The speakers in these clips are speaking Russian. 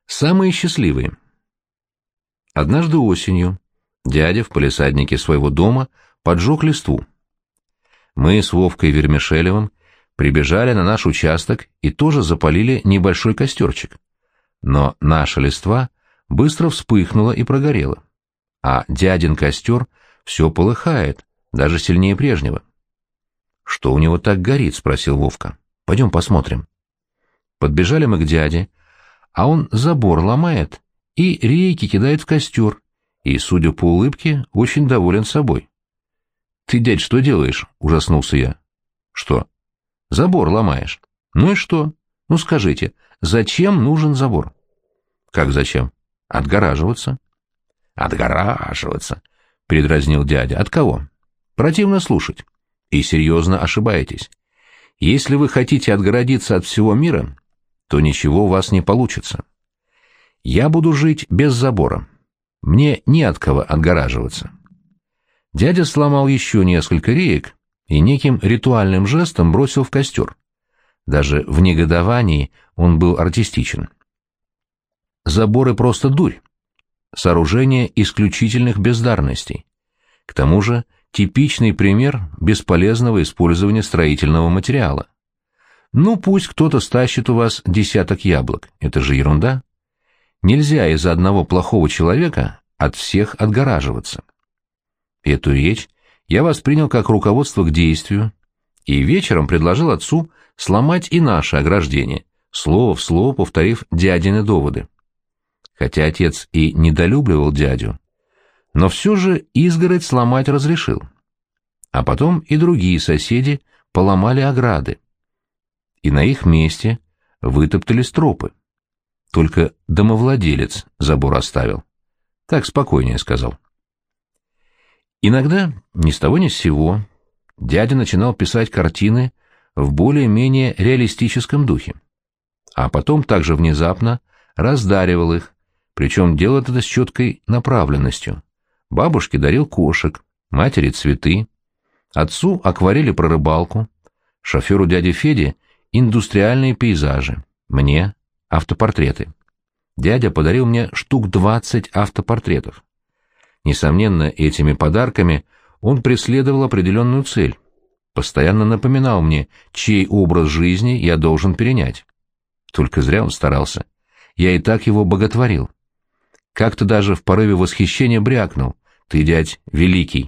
Самые счастливые. Однажды осенью дядя в палисаднике своего дома поджег листву. Мы с Вовкой Вермишелевым прибежали на наш участок и тоже запалили небольшой костерчик. Но наша листва быстро вспыхнула и прогорела, а дядин костер все полыхает, даже сильнее прежнего. «Что у него так горит?» — спросил Вовка. «Пойдем посмотрим». Подбежали мы к дяде, а он забор ломает и рейки кидает в костер, и, судя по улыбке, очень доволен собой. «Ты, дядь, что делаешь?» — ужаснулся я. «Что?» «Забор ломаешь». «Ну и что? Ну скажите, зачем нужен забор?» «Как зачем?» «Отгораживаться». «Отгораживаться», — передразнил дядя. «От кого?» «Противно слушать. И серьезно ошибаетесь. Если вы хотите отгородиться от всего мира, то ничего у вас не получится. Я буду жить без забора. Мне не от кого отгораживаться». Дядя сломал еще несколько реек и неким ритуальным жестом бросил в костер. Даже в негодовании он был артистичен. Заборы просто дурь. Сооружение исключительных бездарностей. К тому же типичный пример бесполезного использования строительного материала. Ну, пусть кто-то стащит у вас десяток яблок. Это же ерунда. Нельзя из-за одного плохого человека от всех отгораживаться. Эту речь я воспринял как руководство к действию и вечером предложил отцу сломать и наше ограждение, слово в слово повторив дядины доводы. Хотя отец и недолюбливал дядю, но все же изгородь сломать разрешил. А потом и другие соседи поломали ограды, и на их месте вытоптали тропы. Только домовладелец забор оставил. Так спокойнее сказал. Иногда, ни с того ни с сего, дядя начинал писать картины в более-менее реалистическом духе, а потом также внезапно раздаривал их, причем делал это с четкой направленностью. Бабушке дарил кошек, матери цветы, отцу акварели про рыбалку, шоферу дяди Феде индустриальные пейзажи, мне автопортреты. Дядя подарил мне штук 20 автопортретов. Несомненно, этими подарками он преследовал определенную цель. Постоянно напоминал мне, чей образ жизни я должен перенять. Только зря он старался. Я и так его боготворил. Как-то даже в порыве восхищения брякнул: «Ты, дядь, великий».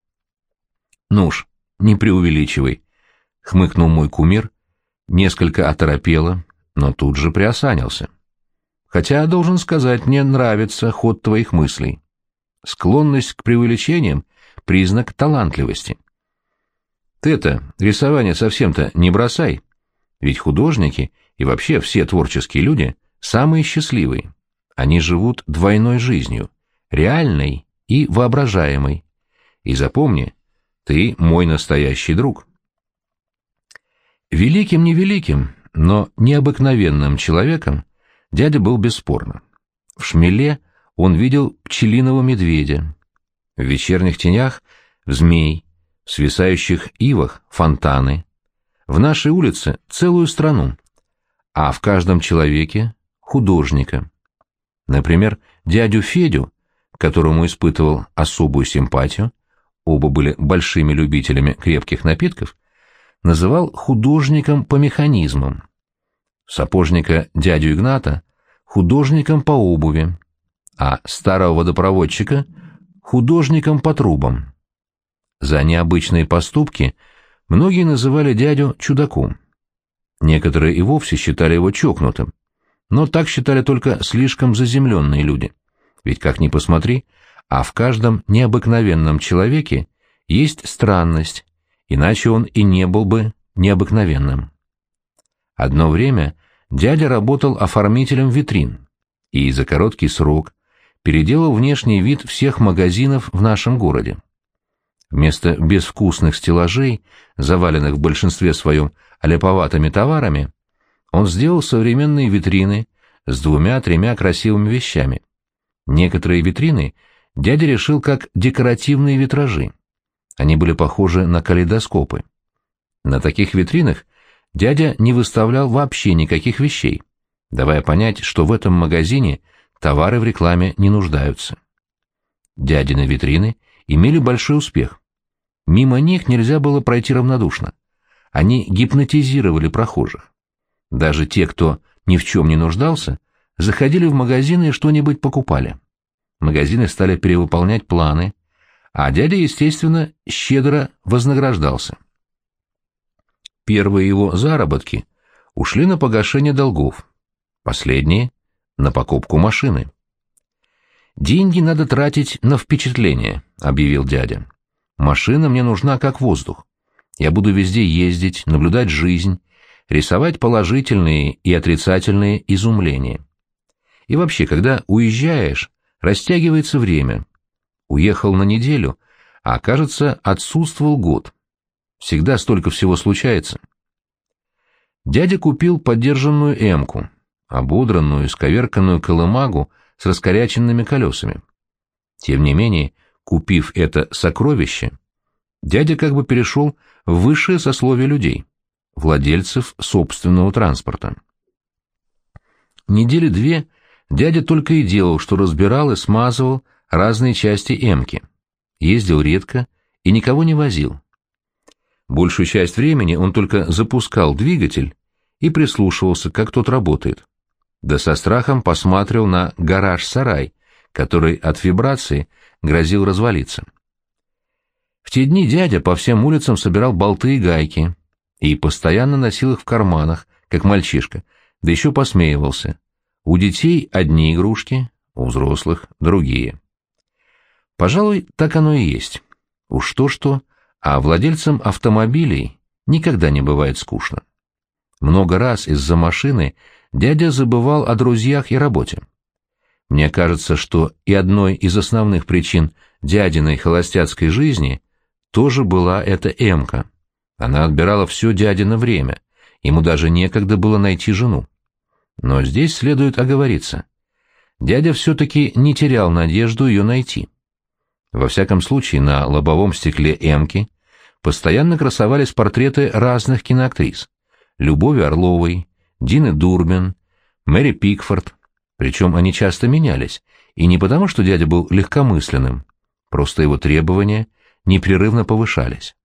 «Ну уж, не преувеличивай», — хмыкнул мой кумир, несколько оторопело, но тут же приосанился. «Хотя, должен сказать, мне нравится ход твоих мыслей. Склонность к преувеличениям — признак талантливости. Ты-то рисование совсем-то не бросай, ведь художники и вообще все творческие люди самые счастливые. Они живут двойной жизнью — реальной и воображаемой. И запомни, ты мой настоящий друг». Великим-невеликим, но необыкновенным человеком дядя был бесспорно. В Шмеле он видел пчелиного медведя, в вечерних тенях — змей, в свисающих ивах — фонтаны, в нашей улице — целую страну, а в каждом человеке — художника. Например, дядю Федю, к которому испытывал особую симпатию, оба были большими любителями крепких напитков, называл художником по механизмам, сапожника дядю Игната — художником по обуви, а старого водопроводчика — художником по трубам. За необычные поступки многие называли дядю чудаком. Некоторые и вовсе считали его чокнутым, но так считали только слишком заземленные люди. Ведь, как ни посмотри, а в каждом необыкновенном человеке есть странность, иначе он и не был бы необыкновенным. Одно время дядя работал оформителем витрин и за короткий срок переделал внешний вид всех магазинов в нашем городе. Вместо безвкусных стеллажей, заваленных в большинстве своем аляповатыми товарами, он сделал современные витрины с 2-3 красивыми вещами. Некоторые витрины дядя решил как декоративные витражи. Они были похожи на калейдоскопы. На таких витринах дядя не выставлял вообще никаких вещей. давая понять, что в этом магазине товары в рекламе не нуждаются. Дядины витрины имели большой успех. Мимо них нельзя было пройти равнодушно. Они гипнотизировали прохожих. Даже те, кто ни в чем не нуждался, заходили в магазины и что-нибудь покупали. Магазины стали перевыполнять планы, а дядя, естественно, щедро вознаграждался. Первые его заработки ушли на погашение долгов, последние — на покупку машины. «Деньги надо тратить на впечатление», — объявил дядя. «Машина мне нужна как воздух. Я буду везде ездить, наблюдать жизнь, рисовать положительные и отрицательные изумления. И вообще, когда уезжаешь, растягивается время. Уехал на неделю, а, кажется, отсутствовал год. Всегда столько всего случается». Дядя купил подержанную «Эмку», ободранную, исковерканную колымагу с раскоряченными колесами. Тем не менее, купив это сокровище, дядя как бы перешел в высшее сословие людей, владельцев собственного транспорта. Недели две дядя только и делал, что разбирал и смазывал разные части «Эмки», ездил редко и никого не возил. Большую часть времени он только запускал двигатель и прислушивался, как тот работает, да со страхом посматривал на гараж-сарай, который от вибрации грозил развалиться. В те дни дядя по всем улицам собирал болты и гайки и постоянно носил их в карманах, как мальчишка, да еще посмеивался. У детей одни игрушки, у взрослых другие. Пожалуй, так оно и есть. Уж то-что, а владельцам автомобилей никогда не бывает скучно. Много раз из-за машины дядя забывал о друзьях и работе. Мне кажется, что и одной из основных причин дядиной холостяцкой жизни тоже была эта «Эмка». Она отбирала все дядино время, ему даже некогда было найти жену. Но здесь следует оговориться. Дядя все-таки не терял надежду ее найти. Во всяком случае, на лобовом стекле «Эмки» постоянно красовались портреты разных киноактрис: Любови Орловой, Дины Дурбин, Мэри Пикфорд, причем они часто менялись, и не потому, что дядя был легкомысленным, просто его требования непрерывно повышались.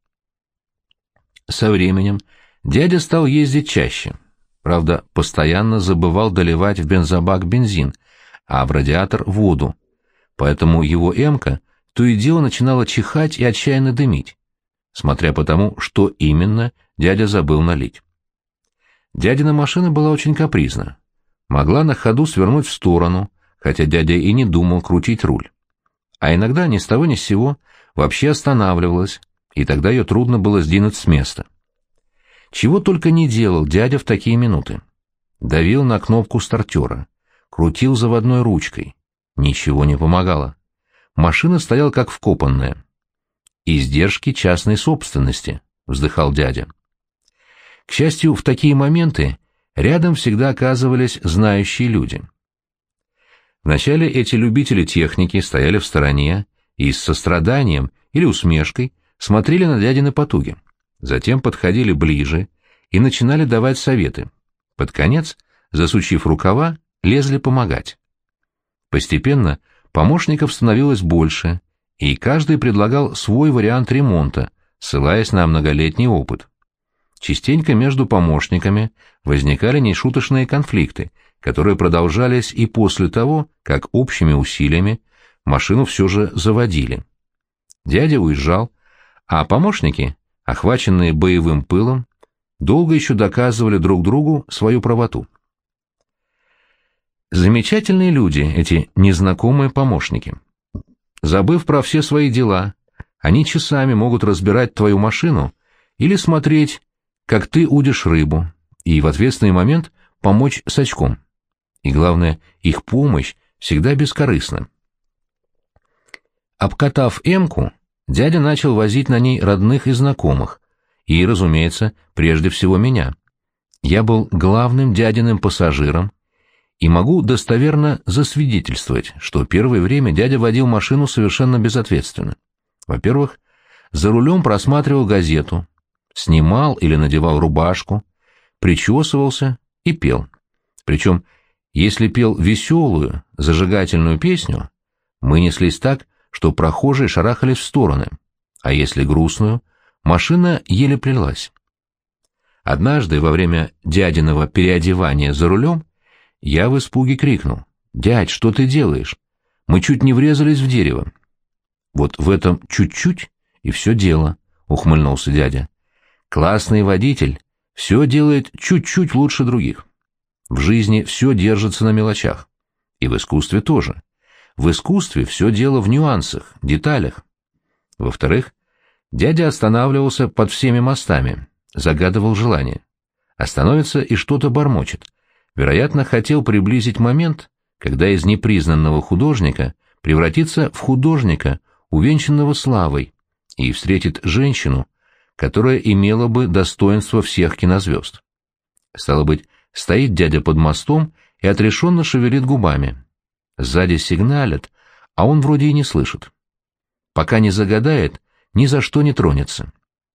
Со временем дядя стал ездить чаще, правда, постоянно забывал доливать в бензобак бензин, а в радиатор воду, поэтому его «Эмка» то и дело начинала чихать и отчаянно дымить, смотря по тому, что именно дядя забыл налить. Дядина машина была очень капризна. Могла на ходу свернуть в сторону, хотя дядя и не думал крутить руль. А иногда ни с того ни с сего вообще останавливалась, и тогда ее трудно было сдвинуть с места. Чего только не делал дядя в такие минуты. Давил на кнопку стартера, крутил заводной ручкой. Ничего не помогало. Машина стояла как вкопанная. «Издержки частной собственности», — вздыхал дядя. К счастью, в такие моменты рядом всегда оказывались знающие люди. Вначале эти любители техники стояли в стороне и с состраданием или усмешкой смотрели на дядины потуги. Затем подходили ближе и начинали давать советы. Под конец, засучив рукава, лезли помогать. Постепенно помощников становилось больше, и каждый предлагал свой вариант ремонта, ссылаясь на многолетний опыт. Частенько между помощниками возникали нешуточные конфликты, которые продолжались и после того, как общими усилиями машину все же заводили. Дядя уезжал, а помощники, охваченные боевым пылом, долго еще доказывали друг другу свою правоту. Замечательные люди, эти незнакомые помощники. Забыв про все свои дела, они часами могут разбирать твою машину или смотреть, как ты удишь рыбу, и в ответственный момент помочь с очком. И главное, их помощь всегда бескорыстна. Обкатав «Эмку», дядя начал возить на ней родных и знакомых, и, разумеется, прежде всего меня. Я был главным дядиным пассажиром, и могу достоверно засвидетельствовать, что первое время дядя водил машину совершенно безответственно. Во-первых, за рулем просматривал газету, снимал или надевал рубашку, причесывался и пел. Причем Если пел веселую, зажигательную песню, мы неслись так, что прохожие шарахались в стороны, а если грустную, машина еле плелась. Однажды во время дядиного переодевания за рулем я в испуге крикнул: «Дядь, что ты делаешь? Мы чуть не врезались в дерево». «Вот в этом чуть-чуть и все дело», — ухмыльнулся дядя. «Классный водитель все делает чуть-чуть лучше других. В жизни все держится на мелочах. И в искусстве тоже. В искусстве все дело в нюансах, деталях». Во-вторых, дядя останавливался под всеми мостами, загадывал желание. Остановится и что-то бормочет. Вероятно, хотел приблизить момент, когда из непризнанного художника превратится в художника, увенчанного славой, и встретит женщину, которая имела бы достоинство всех кинозвезд. Стало быть, стоит дядя под мостом и отрешенно шевелит губами. Сзади сигналят, а он вроде и не слышит. Пока не загадает, ни за что не тронется.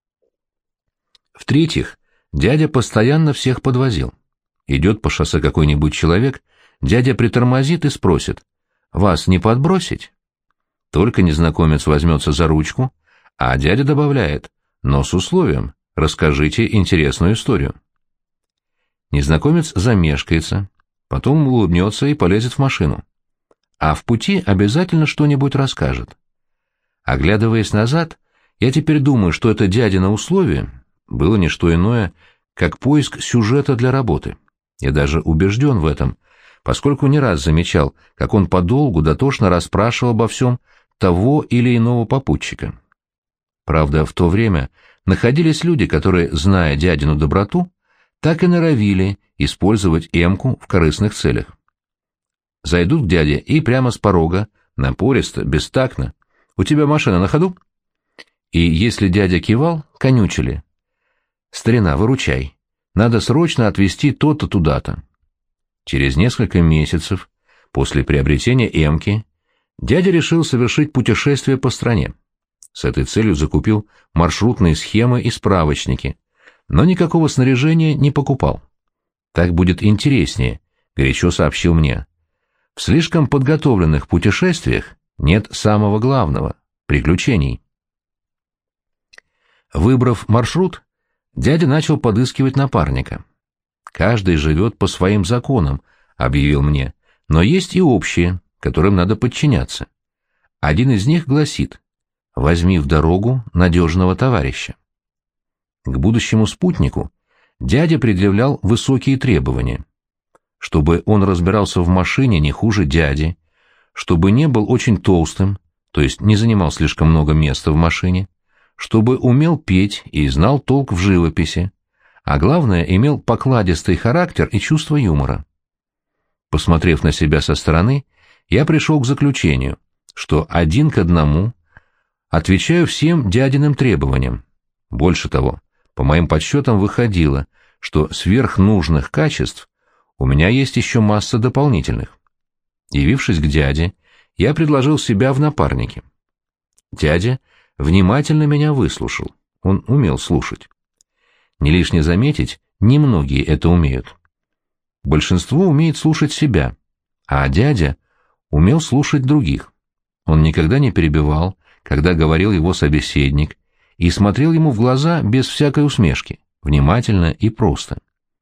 В-третьих, дядя постоянно всех подвозил. Идет по шоссе какой-нибудь человек, дядя притормозит и спросит: «Вас не подбросить?» Только незнакомец возьмется за ручку, а дядя добавляет: «Но с условием, расскажите интересную историю». Незнакомец замешкается, потом улыбнется и полезет в машину. А в пути обязательно что-нибудь расскажет. Оглядываясь назад, я теперь думаю, что это дядино условие было не что иное, как поиск сюжета для работы. Я даже убежден в этом, поскольку не раз замечал, как он подолгу дотошно расспрашивал обо всем того или иного попутчика. Правда, в то время находились люди, которые, зная дядину доброту, так и норовили использовать эмку в корыстных целях. Зайдут к дяде и прямо с порога, напористо, бестактно: «У тебя машина на ходу?» И если дядя кивал, конючили: «Старина, выручай, надо срочно отвезти то-то туда-то». Через несколько месяцев после приобретения эмки дядя решил совершить путешествие по стране. С этой целью закупил маршрутные схемы и справочники, но никакого снаряжения не покупал. «Так будет интереснее», — горячо сообщил мне. «В слишком подготовленных путешествиях нет самого главного — приключений». Выбрав маршрут, дядя начал подыскивать напарника. «Каждый живет по своим законам», — объявил мне, — «но есть и общие, которым надо подчиняться. Один из них гласит: возьми в дорогу надежного товарища». К будущему спутнику дядя предъявлял высокие требования. Чтобы он разбирался в машине не хуже дяди, чтобы не был очень толстым, то есть не занимал слишком много места в машине, чтобы умел петь и знал толк в живописи, а главное, имел покладистый характер и чувство юмора. Посмотрев на себя со стороны, я пришел к заключению, что 1 к 1 отвечаю всем дядиным требованиям. Больше того, по моим подсчетам выходило, что сверх нужных качеств у меня есть еще масса дополнительных. Явившись к дяде, я предложил себя в напарнике. Дядя внимательно меня выслушал, он умел слушать. Не лишне заметить, немногие это умеют. Большинство умеет слушать себя, а дядя умел слушать других. Он никогда не перебивал, когда говорил его собеседник, и смотрел ему в глаза без всякой усмешки, внимательно и просто.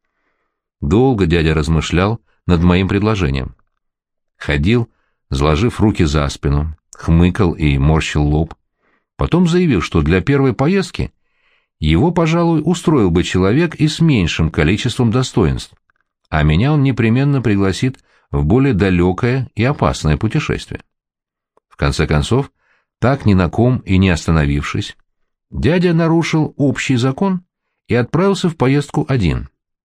Долго дядя размышлял над моим предложением. Ходил, заложив руки за спину, хмыкал и морщил лоб. Потом заявил, что для первой поездки его, пожалуй, устроил бы человек и с меньшим количеством достоинств, а меня он непременно пригласит в более далекое и опасное путешествие. В конце концов, так ни на ком и не остановившись, дядя нарушил общий закон и отправился в поездку один.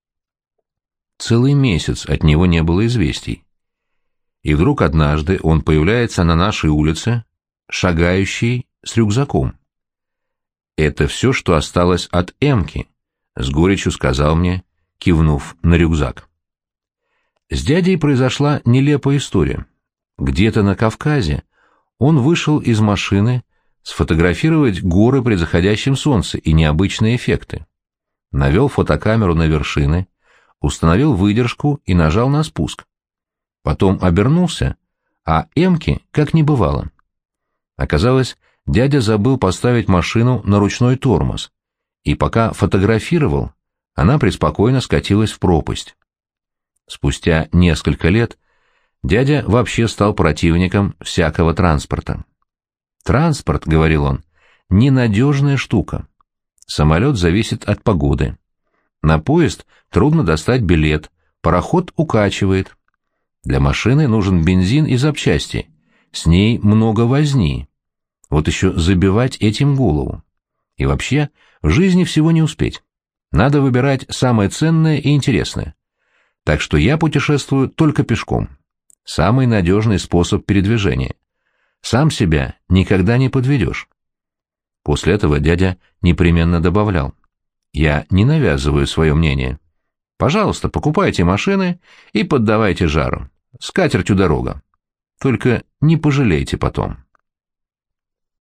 Целый месяц от него не было известий. И вдруг однажды он появляется на нашей улице, шагающий с рюкзаком. «Это все, что осталось от эмки», — с горечью сказал мне, кивнув на рюкзак. С дядей произошла нелепая история. Где-то на Кавказе он вышел из машины сфотографировать горы при заходящем солнце и необычные эффекты. Навел фотокамеру на вершины, установил выдержку и нажал на спуск. Потом обернулся, а Эмки как не бывало. Оказалось, дядя забыл поставить машину на ручной тормоз, и пока фотографировал, она преспокойно скатилась в пропасть. Спустя несколько лет дядя вообще стал противником всякого транспорта. «Транспорт, — говорил он, — ненадежная штука. Самолет зависит от погоды. На поезд трудно достать билет, пароход укачивает. Для машины нужен бензин и запчасти, с ней много возни. Вот еще забивать этим голову. И вообще, в жизни всего не успеть. Надо выбирать самое ценное и интересное. Так что я путешествую только пешком. Самый надежный способ передвижения. Сам себя никогда не подведешь». После этого дядя непременно добавлял: «Я не навязываю свое мнение. Пожалуйста, покупайте машины и поддавайте жару. С катертью дорога. Только не пожалейте потом».